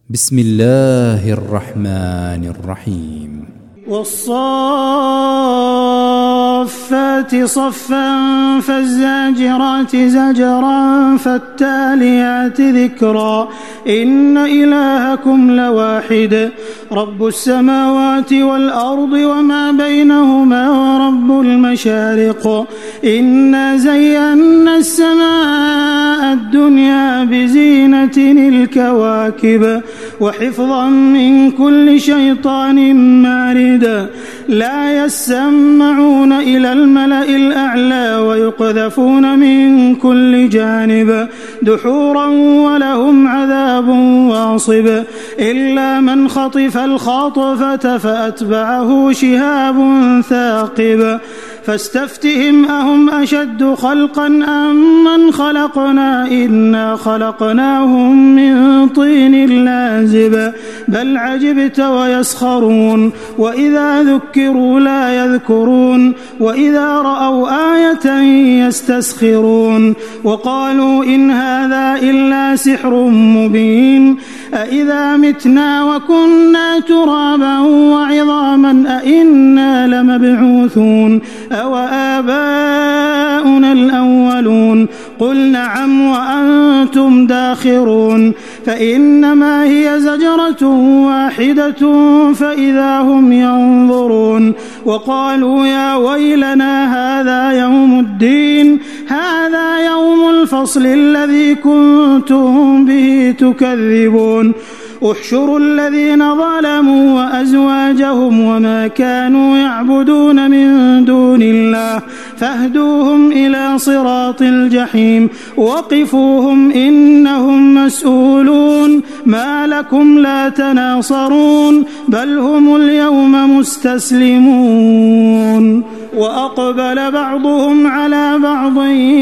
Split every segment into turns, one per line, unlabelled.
بسم الله الرحمن الرحيم
والصافات صفا فالزاجرات زجرا فالتاليات ذكرا إن إلهكم لواحد رب السماوات والأرض وما بينهما ورب المشارق إنا زينا السماء الدنيا بزينة الكواكب وحفظا من كل شيطان مارد لا يسمعون إلى الملأ الأعلى ويقذفون من كل جانب دحورا ولهم عذاب واصب إلا من خطف الخطفة فأتبعه شهاب ثاقب فاستفتهم أهم أشد خلقا أم من خلقنا إنا خلقناهم من طين لازب بل عجبت ويسخرون وإذا ذكروا لا يذكرون وإذا رأوا آية يستسخرون وقالوا إن هذا إلا سحر مبين أإذا متنا وكنا ترابا وعظاما أإنا لمبعوثون أو آباؤنا الأولون قل نعم وأنتم داخرون فإنما هي زجرة واحدة فإذا هم ينظرون وقالوا يا ويلنا هذا يوم الدين هذا يوم الفصل الذي كنتم به تكذبون احشروا الذين ظلموا وأزواجهم وما كانوا يعبدون من دون الله فاهدوهم إلى صراط الجحيم وقفوهم إنهم مسؤولون ما لكم لا تناصرون بل هم اليوم مستسلمون وأقبل بعضهم على بعض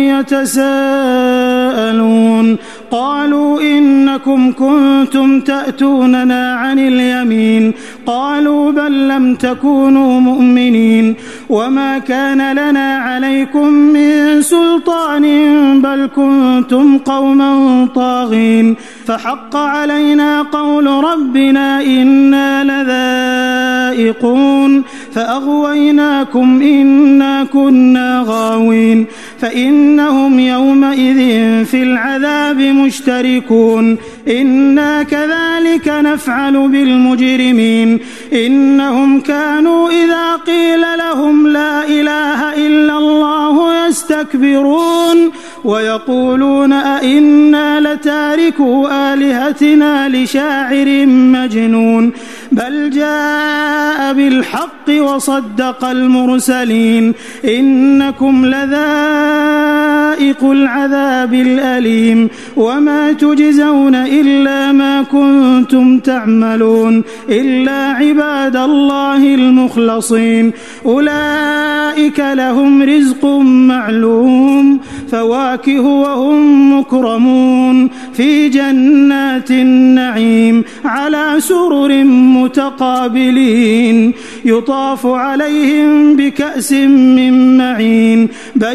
يتساءلون قالوا إنكم كنتم تأتوننا عن اليمين قالوا بل لم تكونوا مؤمنين وما كان لنا عليكم من سلطان بل كنتم قوما طاغين فحق علينا قول ربنا إنا لذائقون فأغويناكم إنا كنا غاوين فإنهم يومئذ في العذاب مشتركون إنا كذلك نفعل بالمجرمين إنهم كانوا إذا قيل لهم لا إله إلا الله يستكبرون ويقولون أئنا لتاركوا آلهتنا لشاعر مجنون بل جاء بالحق وصدق المرسلين إنكم لذائق العذاب الأليم وما تجزون إلا ما كنتم تعملون إلا عباد الله المخلصين أولئك لهم رزق معلوم فواكه وهم مكرمون في جنات النعيم على سرر متقابلين يطاف عليهم بكأس من معين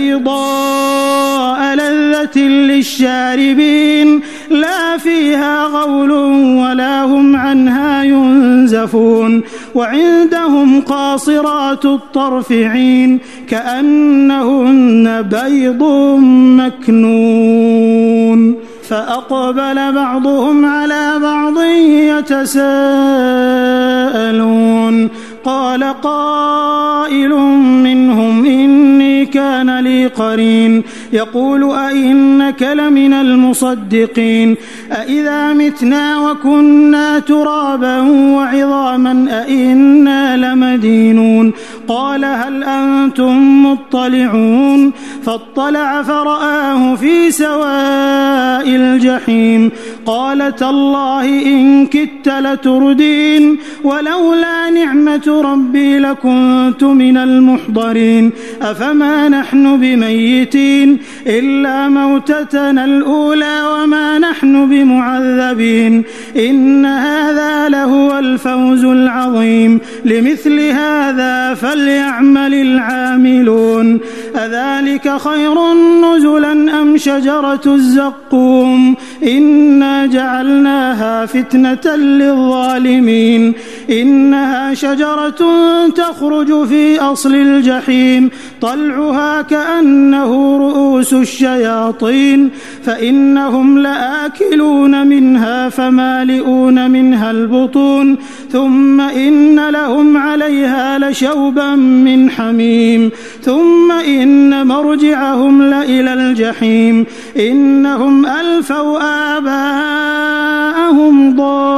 بيضاء لذة للشاربين لا فيها غول ولا هم عنها ينزفون وعندهم قاصرات الطرف عين كأنهن بيض مكنون فأقبل بعضهم على بعض يتساءلون قال قائل منهم إني كان لي قرين يقول أئنك لمن المصدقين أئذا متنا وكنا ترابا وعظاما أئنا لمدينون قال هل أنتم مطلعون فاطلع فرآه في سواء الجحيم قال تالله إن كدت لتردين ولولا نعمة ربي لكنت من المحضرين أفما نحن بميتين إلا موتتنا الأولى وما نحن بمعذبين إن هذا لهو الفوز العظيم لمثل هذا فليعمل العاملون أذلك خير نزلا أم شجرة الزقوم إنا جعلناها فتنة للظالمين إنها شجرة تخرج في أصل الجحيم طلعها كأنه رؤوس الشياطين فإنهم لآكلون منها فمالئون منها البطون ثم إن لهم عليها لشوبا من حميم ثم إن مرجعهم لإلى الجحيم إنهم ألفوا آباءهم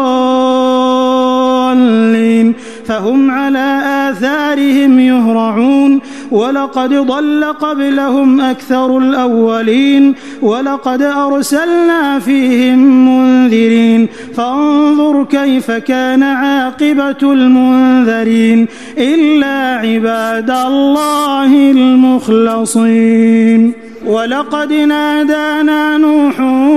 ضالين فهم على آثارهم يهرعون ولقد ضل قبلهم أكثر الأولين ولقد أرسلنا فيهم منذرين فانظر كيف كان عاقبة المنذرين إلا عباد الله المخلصين ولقد نادانا نوح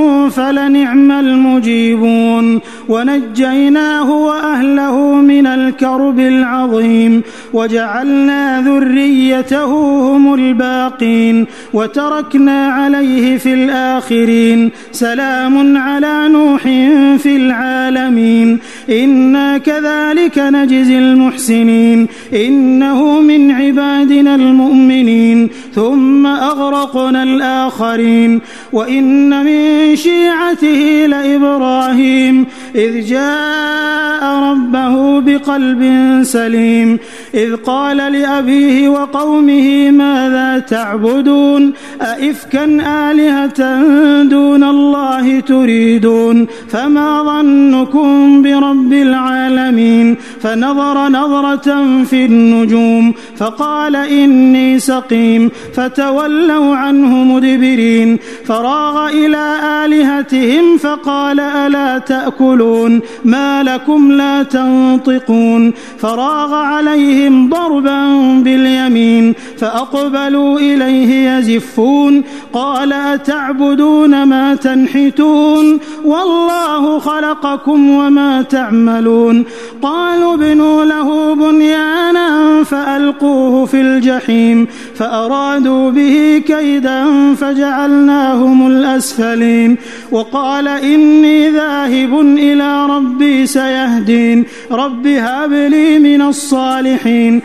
فلنعم المجيبون ونجيناه وأهله من الكرب العظيم وجعلنا ذريته هم الباقين وتركنا عليه في الآخرين سلام على نوح في العالمين إنا كذلك نجزي المحسنين إنه من عبادنا المؤمنين ثم أغرقنا الآخرين وإن من شيعته لإبراهيم إذ جاء ربه بقلب سليم إذ قال لأبيه وقومه ماذا تعبدون أئفكا آلهة دون الله تريدون فما ظنكم برب العالمين فنظر نظرة في النجوم فقال إني سقيم فتولوا عنه مدبرين فراغ إلى آلهتهم فقال ألا تأكلون ما لكم لا تنطقون فراغ عليهم ضربا باليمين فأقبلوا إليه يزفون قال أتعبدون ما تنحتون والله خلقكم وما تعملون قالوا ابنوا له بنيانا فألقوه في الجحيم فأرادوا به كيدا فجعلناهم الأسفلين وقال إني ذاهب إلى ربي سيهدين رب هب لي من الصالحين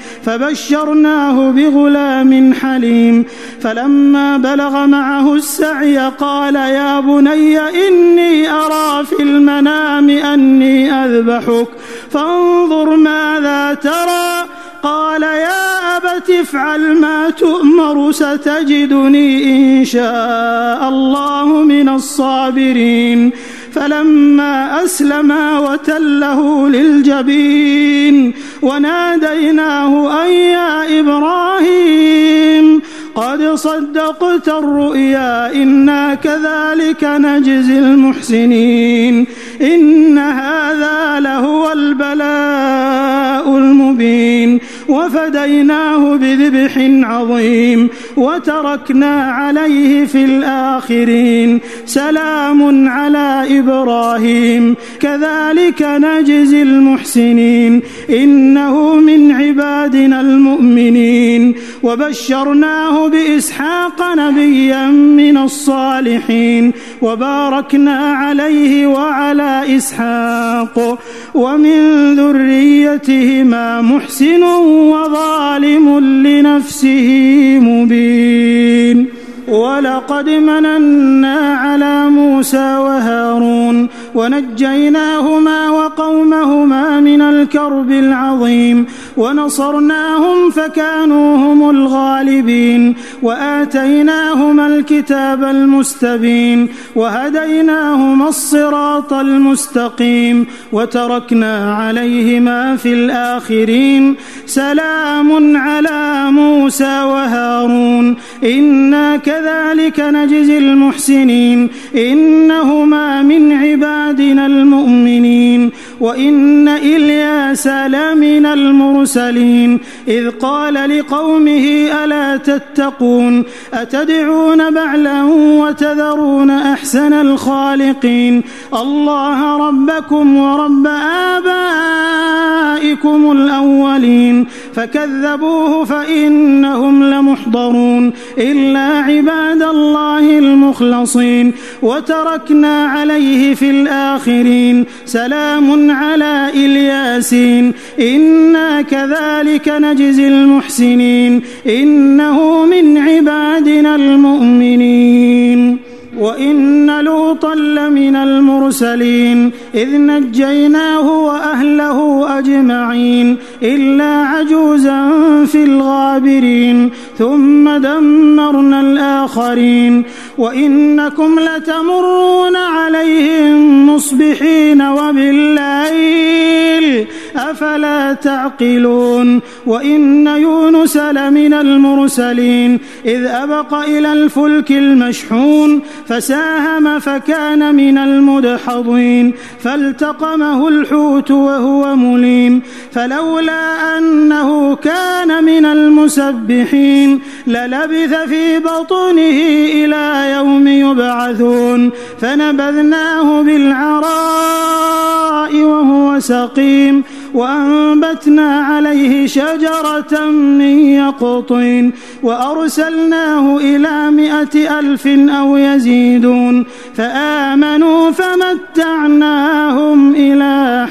فبشرناه بغلام حليم فلما بلغ معه السعي قال يا بني إني أرى في المنام أني أذبحك فانظر ماذا ترى قال يا أبت افعل ما تؤمر ستجدني إن شاء الله من الصابرين فلما أسلما وتله للجبين وناديناه أن يا إبراهيم قد صدقت الرؤيا إنا كذلك نجزي المحسنين إن هذا لهو البلاء المبين وفديناه بذبح عظيم وتركنا عليه في الآخرين سلام على إبراهيم كذلك نجزي المحسنين إنه من عبادنا المؤمنين وبشرناه بإسحاق نبيا من الصالحين وباركنا عليه وعلى إسحاق ومن ذريتهما محسن وظالم لنفسه مبين ولقد مننا على موسى وهارون ونجيناهما وقومهما من الكرب العظيم ونصرناهم فكانوا هم الغالبين وآتيناهما الكتاب المستبين وهديناهما الصراط المستقيم وتركنا عليهما في الآخرين سلام على موسى وهارون إنا كذلك نجزي المحسنين إنهما من عبادنا المؤمنين وإن إلياس لمن المرسلين إذ قال لقومه ألا تتقون أتدعون بعلا وتذرون أحسن الخالقين الله ربكم ورب آبائكم الأولين فكذبوه فإنهم لمحضرون إلا عباد الله المخلصين وتركنا عليه في الآخرين سلام على الياسين إنا كذلك نجزي المحسنين إنه من عبادنا المؤمنين وإن لوطا لمن المرسلين إذ نجيناه وأهله أجمعين إلا عجوزا في الغابرين ثم دمرنا الآخرين وإنكم لتمرون عليهم مصبحين وبالليل أفلا تعقلون وإن يونس لمن المرسلين إذ أبق إلى الفلك المشحون فساهم فكان من المدحضين فالتقمه الحوت وهو مليم فلولا أنه كان من المسبحين للبث في بطنه إلى يوم يبعثون فنبذناه بالعراء وهو سقيم وأنبتنا عليه شجرة من يقطين وأرسلناه إلى 100,000 أو يزيدون فآمنوا فمتعناهم إلى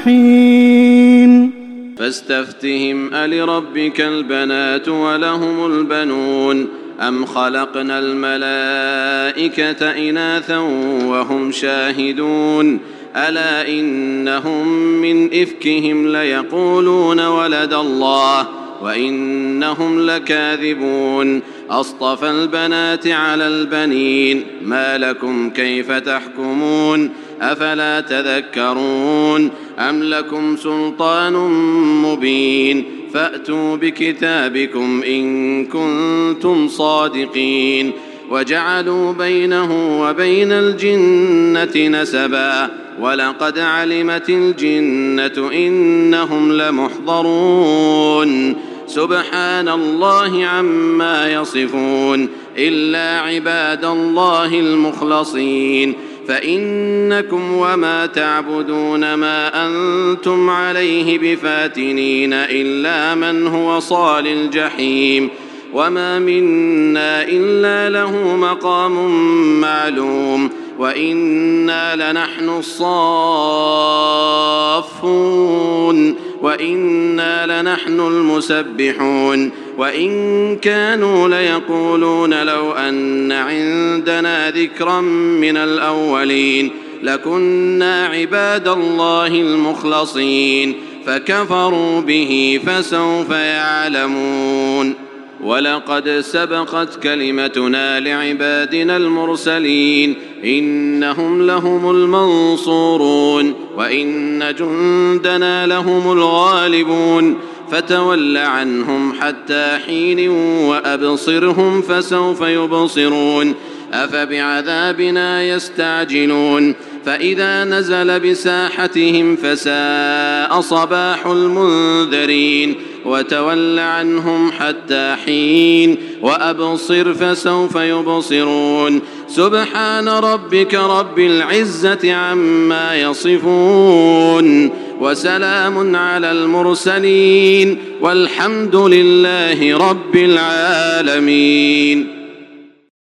حين
فاستفتهم ألربك البنات ولهم البنون أم خلقنا الملائكة إناثا وهم شاهدون ألا إنهم من إفكهم ليقولون ولد الله وإنهم لكاذبون أصطفى البنات على البنين ما لكم كيف تحكمون أفلا تذكرون أم لكم سلطان مبين فأتوا بكتابكم إن كنتم صادقين وجعلوا بينه وبين الجنة نسبا ولقد علمت الجنة إنهم لمحضرون سبحان الله عما يصفون إلا عباد الله المخلصين فإنكم وما تعبدون ما أنتم عليه بفاتنين إلا من هو صال الجحيم وما منا إلا له مقام معلوم وإنا لنحن الصافون وإنا لنحن المسبحون وإن كانوا ليقولون لو أن عندنا ذكرا من الأولين لكنا عباد الله المخلصين فكفروا به فسوف يعلمون ولقد سبقت كلمتنا لعبادنا المرسلين إنهم لهم المنصورون وإن جندنا لهم الغالبون فتول عنهم حتى حين وأبصرهم فسوف يبصرون أفبعذابنا يستعجلون فإذا نزل بساحتهم فساء صباح المنذرين وتول عنهم حتى حين وأبصر فسوف يبصرون سبحان ربك رب العزة عما يصفون وسلام على المرسلين والحمد لله رب العالمين.